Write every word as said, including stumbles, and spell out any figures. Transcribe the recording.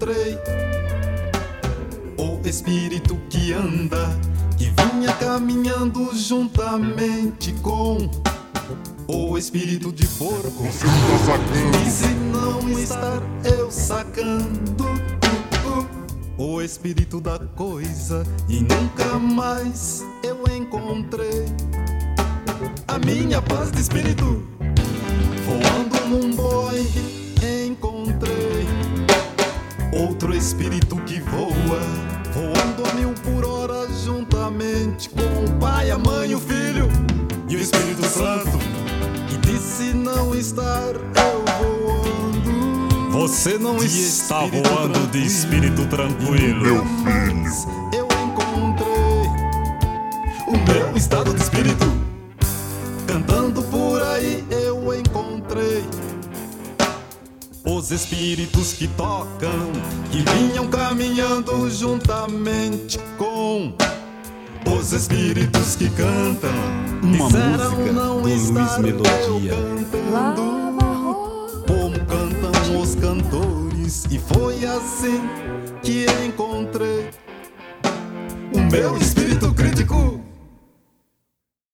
encontrei o espírito que anda, que vinha caminhando juntamente com o espírito de porco. Você está sacando. E se não estar eu sacando o espírito da coisa, e nunca mais eu encontrei a minha paz de espírito. Voando num boi encontrei outro espírito que voa, voando a mil por hora juntamente com o pai, a mãe, o filho e o Espírito Santo, que disse não estar eu voando. Você não Que está voando de espírito tranquilo. Meu filho. Eu encontrei o meu estado de espírito. Cantando por aí eu encontrei os espíritos que tocam, que vinham caminhando juntamente com os espíritos que cantam. Uma Disseram música não do Luiz estar Melodia. eu cantando como cantam os cantores, e foi assim que encontrei o meu espírito crítico.